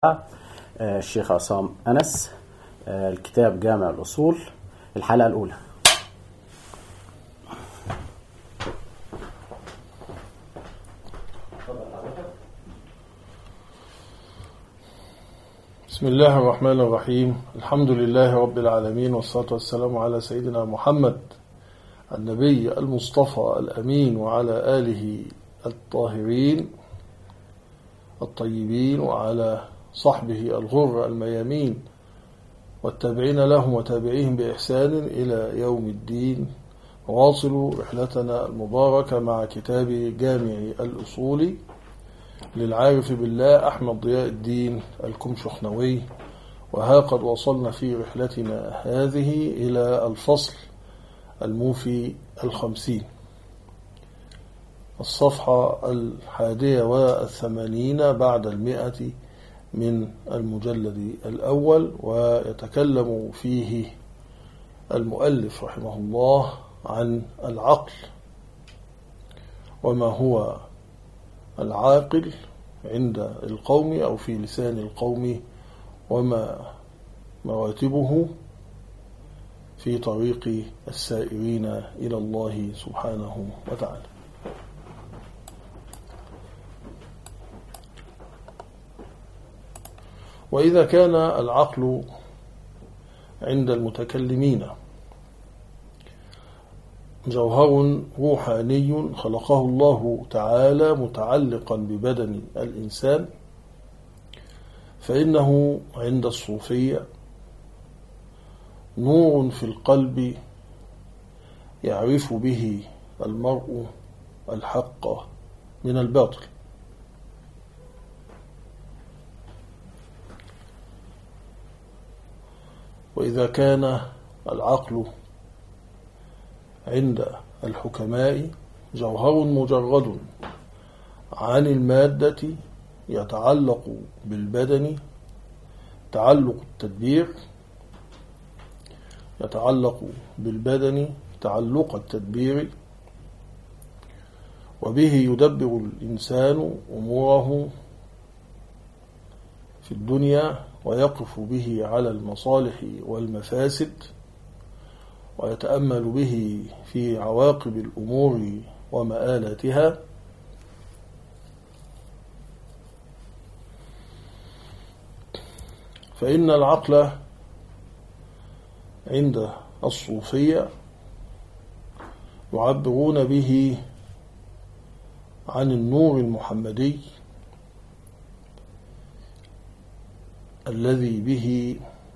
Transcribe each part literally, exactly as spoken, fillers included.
الشيخ عصام أنس، الكتاب جامع الأصول، الحلقة الأولى. بسم الله الرحمن الرحيم. الحمد لله رب العالمين، والصلاة والسلام على سيدنا محمد النبي المصطفى الأمين، وعلى آله الطاهرين الطيبين، وعلى صحبه الغر الميامين، والتابعين لهم وتابعيهم بإحسان إلى يوم الدين. واصلوا رحلتنا المباركة مع كتاب جامع الأصول للعارف بالله أحمد ضياء الدين الكمشخنوي. وها قد وصلنا في رحلتنا هذه إلى الفصل الموفي الخمسين، الصفحة الحادية والثمانين بعد المئة من المجلد الأول. ويتكلم فيه المؤلف رحمه الله عن العقل، وما هو العاقل عند القوم أو في لسان القوم، وما مراتبه في طريق السائرين إلى الله سبحانه وتعالى. وإذا كان العقل عند المتكلمين جوهر روحاني خلقه الله تعالى متعلقا ببدن الإنسان، فإنه عند الصوفية نور في القلب يعرف به المرء الحق من الباطل. وإذا كان العقل عند الحكماء جوهر مجرد عن المادة يتعلق بالبدن تعلق التدبير يتعلق بالبدن تعلق التدبير، وبه يدبر الإنسان أموره في الدنيا، ويقف به على المصالح والمفاسد، ويتأمل به في عواقب الأمور ومآلاتها. فإن العقل عند الصوفية يعبرون به عن النور المحمدي الذي به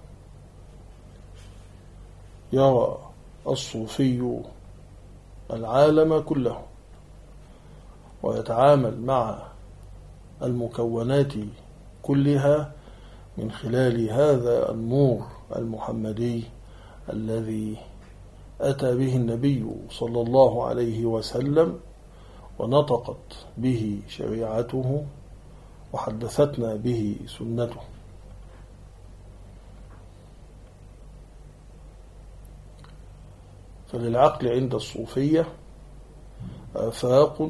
يرى الصوفي العالم كله، ويتعامل مع المكونات كلها من خلال هذا النور المحمدي الذي أتى به النبي صلى الله عليه وسلم، ونطقت به شريعته، وحدثتنا به سنته. فللعقل عند الصوفية آفاق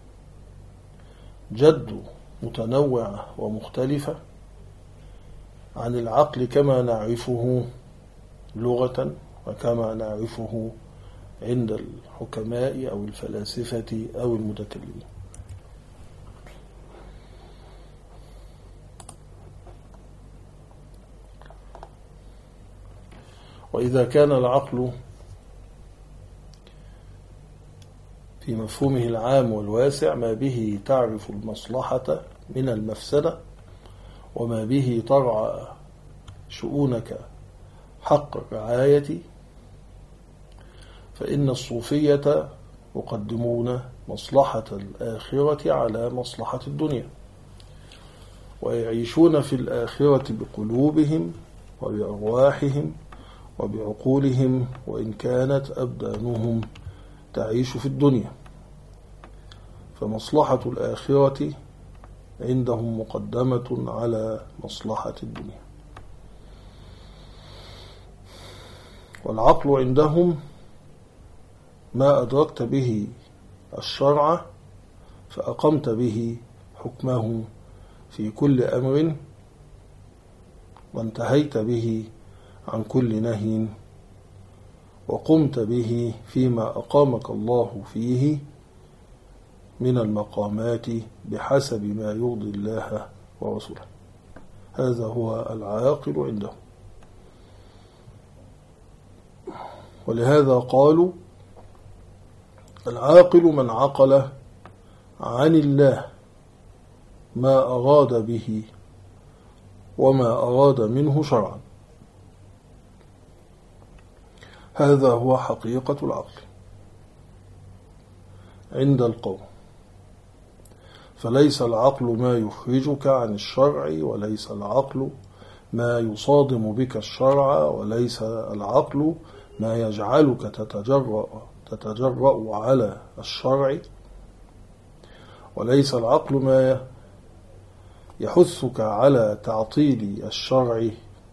جد متنوعة ومختلفة عن العقل كما نعرفه لغة، وكما نعرفه عند الحكماء أو الفلاسفة أو المتكلمين. وإذا كان العقل في مفهومه العام والواسع ما به تعرف المصلحة من المفسدة، وما به ترعى شؤونك حق الرعاية، فإن الصوفية يقدمون مصلحة الآخرة على مصلحة الدنيا، ويعيشون في الآخرة بقلوبهم وبأرواحهم وبعقولهم، وإن كانت أبدانهم تعيش في الدنيا. فمصلحة الآخرة عندهم مقدمة على مصلحة الدنيا. والعقل عندهم ما أدركت به الشرع فأقمت به حكمه في كل أمر وانتهيت به عن كل نهي، وقمت به فيما أقامك الله فيه من المقامات بحسب ما يرضي الله ورسوله. هذا هو العاقل عنده. ولهذا قالوا العاقل من عقل عن الله ما أراد به وما أراد منه شرعا. هذا هو حقيقة العقل عند القوم. فليس العقل ما يخرجك عن الشرع، وليس العقل ما يصادم بك الشرع، وليس العقل ما يجعلك تتجرأ, تتجرأ على الشرع، وليس العقل ما يحثك على تعطيل الشرع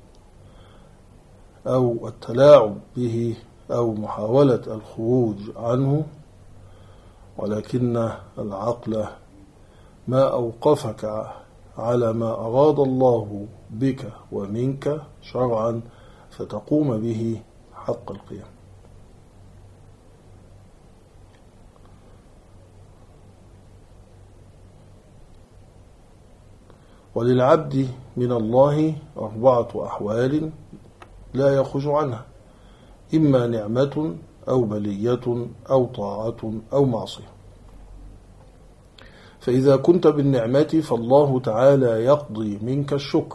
أو التلاعب به أو محاولة الخروج عنه، ولكن العقل ما أوقفك على ما أراد الله بك ومنك شرعا فتقوم به حق القيام. وللعبد من الله أربعة أحوال لا يخرج عنها، إما نعمة أو بلية أو طاعة أو معصية. فإذا كنت بالنعمة فالله تعالى يقضي منك الشكر،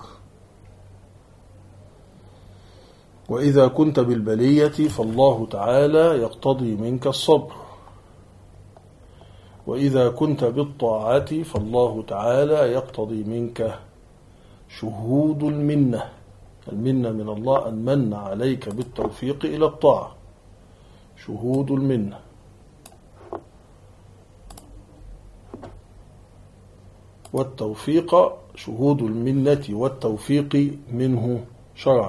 وإذا كنت بالبلية فالله تعالى يقتضي منك الصبر، وإذا كنت بالطاعة فالله تعالى يقتضي منك شهود المنة. المنة من الله أن من عليك بالتوفيق إلى الطاعة، شهود المنة. والتوفيق شهود المنة والتوفيق منه شرعا،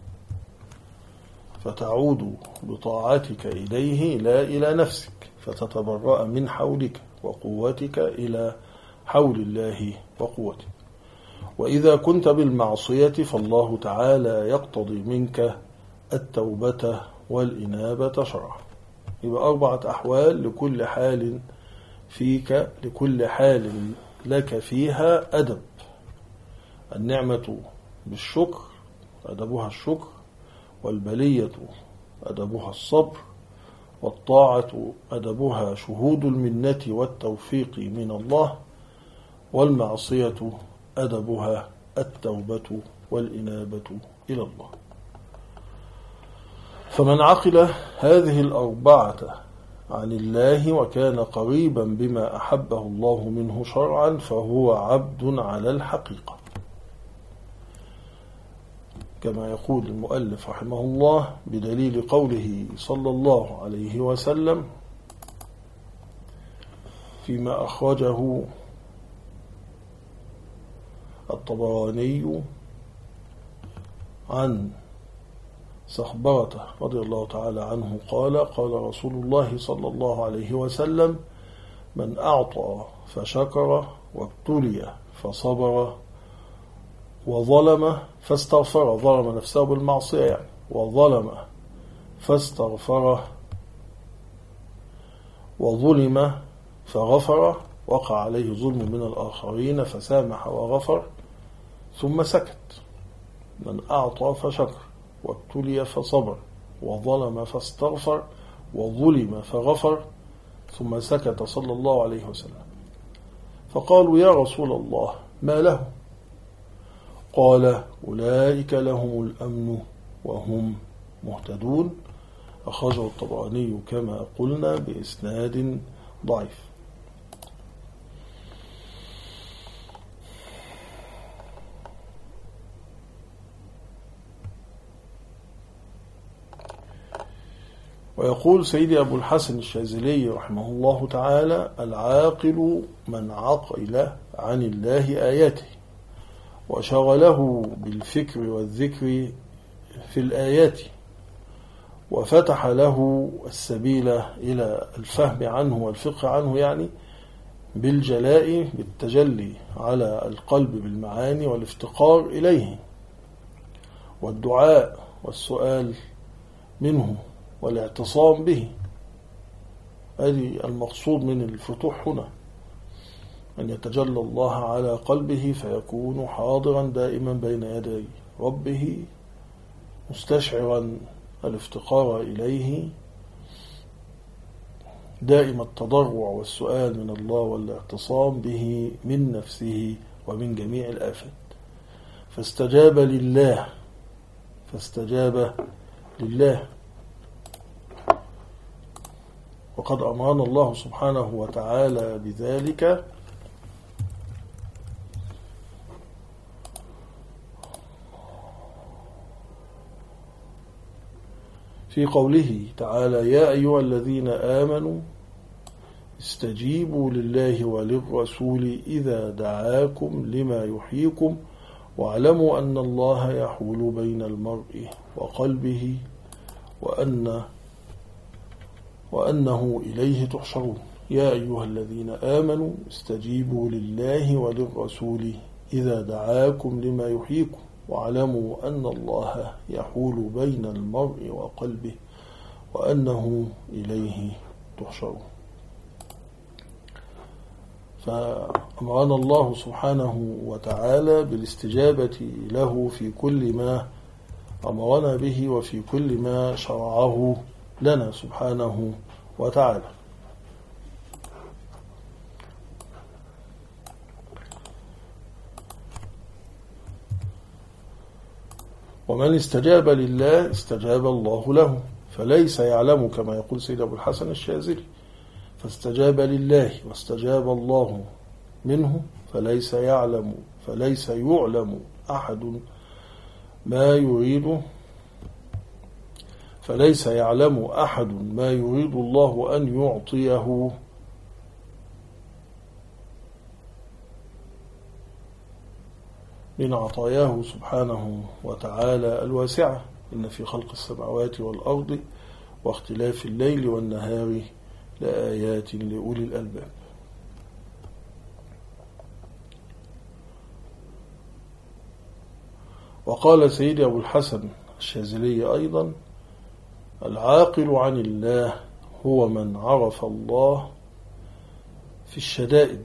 فتعود بطاعتك إليه لا إلى نفسك، فتتبرأ من حولك وقوتك إلى حول الله وقوته. وإذا كنت بالمعصية فالله تعالى يقتضي منك التوبة والإنابة شرعا. يبقى أربعة أحوال لكل حال فيك، لكل حال لك فيها أدب. النعمة بالشكر أدبها الشكر، والبلية أدبها الصبر، والطاعة أدبها شهود المنة والتوفيق من الله، والمعصية أدبها التوبة والإنابة إلى الله. فمن عقل هذه الأربعة عن الله وكان قريبا بما أحبه الله منه شرعا فهو عبد على الحقيقة، كما يقول المؤلف رحمه الله بدليل قوله صلى الله عليه وسلم فيما أخرجه الطبراني عن صخبرة رضي الله تعالى عنه قال: قال رسول الله صلى الله عليه وسلم: من أعطى فشكر وابتلي فصبر وظلم فاستغفر، ظلم نفسه بالمعصية يعني، وظلم فاستغفر وظلم فغفر، وقع عليه ظلم من الآخرين فسامح وغفر ثم سكت. من أعطى فشكر وابتلي فصبر وظلم فاستغفر وظلم فغفر ثم سكت صلى الله عليه وسلم. فقالوا: يا رسول الله ما له؟ قال: أولئك لهم الأمن وهم مهتدون. أخرجه الطبراني كما قلنا بإسناد ضعيف. ويقول سيدي أبو الحسن الشاذلي رحمه الله تعالى: العاقل من عقل عن الله آياته وشغله بالفكر والذكر في الآيات، وفتح له السبيل إلى الفهم عنه والفقه عنه، يعني بالجلاء بالتجلي على القلب بالمعاني والافتقار إليه، والدعاء والسؤال منه والاعتصام به. هذه المقصود من الفتوح هنا، أن يتجلى الله على قلبه فيكون حاضرا دائما بين يدي ربه، مستشعرا الافتقار إليه، دائم التضرع والسؤال من الله والاعتصام به من نفسه ومن جميع الآفات. فاستجاب لله فاستجاب لله وقد أمرنا الله سبحانه وتعالى بذلك في قوله تعالى: يا أيها الذين آمنوا استجيبوا لله وللرسول إذا دعاكم لما يحييكم واعلموا أن الله يحول بين المرء وقلبه وأن وأنه إليه تحشرون. يا أيها الذين آمنوا استجيبوا لله وللرسول إذا دعاكم لما يحييكم واعلموا أن الله يحول بين المرء وقلبه وأنه إليه تحشرون. فأمرنا الله سبحانه وتعالى بالاستجابة له في كل ما أمرنا به وفي كل ما شرعه لنا سبحانه وتعالى. ومن استجاب لله استجاب الله له، فليس يعلم كما يقول سيد أبو الحسن الشاذلي، فاستجاب لله واستجاب الله منه، فليس يعلم فليس يعلم أحد ما يريد فليس يعلم أحد ما يريد الله أن يعطيه من عطاياه سبحانه وتعالى الواسعة. إن في خلق السماوات والأرض واختلاف الليل والنهار لآيات لأولي الألباب. وقال سيدي أبو الحسن الشاذلي أيضا: العاقل عن الله هو من عرف الله في الشدائد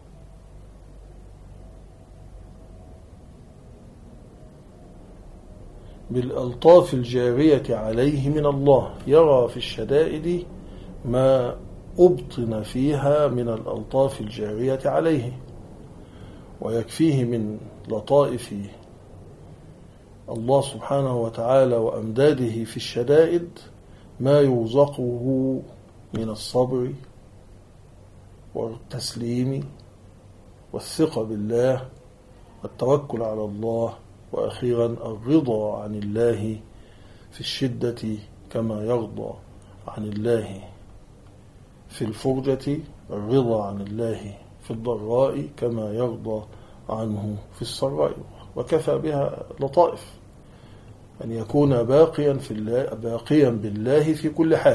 بالألطاف الجارية عليه من الله، يرى في الشدائد ما أبطن فيها من الألطاف الجارية عليه، ويكفيه من لطائف الله سبحانه وتعالى وأمداده في الشدائد ما يرزقه من الصبر والتسليم والثقة بالله والتوكل على الله، وأخيرا الرضا عن الله في الشدة كما يرضى عن الله في الفرجة، الرضا عن الله في الضراء كما يرضى عنه في السراء. وكفى بها لطائف أن يكون باقيا في الله باقيا بالله في كل حال.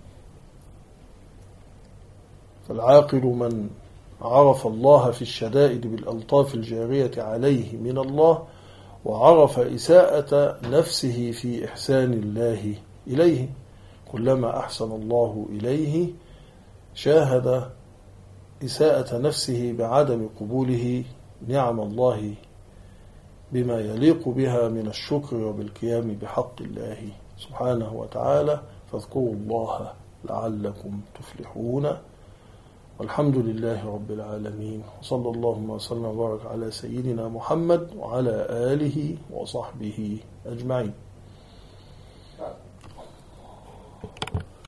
فالعاقل من عرف الله في الشدائد بالألطاف الجارية عليه من الله، وعرف إساءة نفسه في إحسان الله إليه. كلما أحسن الله إليه شاهد إساءة نفسه بعدم قبوله نعم الله بما يليق بها من الشكر وبالقيام بحق الله سبحانه وتعالى. فاذكروا الله لعلكم تفلحون. والحمد لله رب العالمين، وصلى اللهم وسلم وبارك على سيدنا محمد وعلى آله وصحبه أجمعين.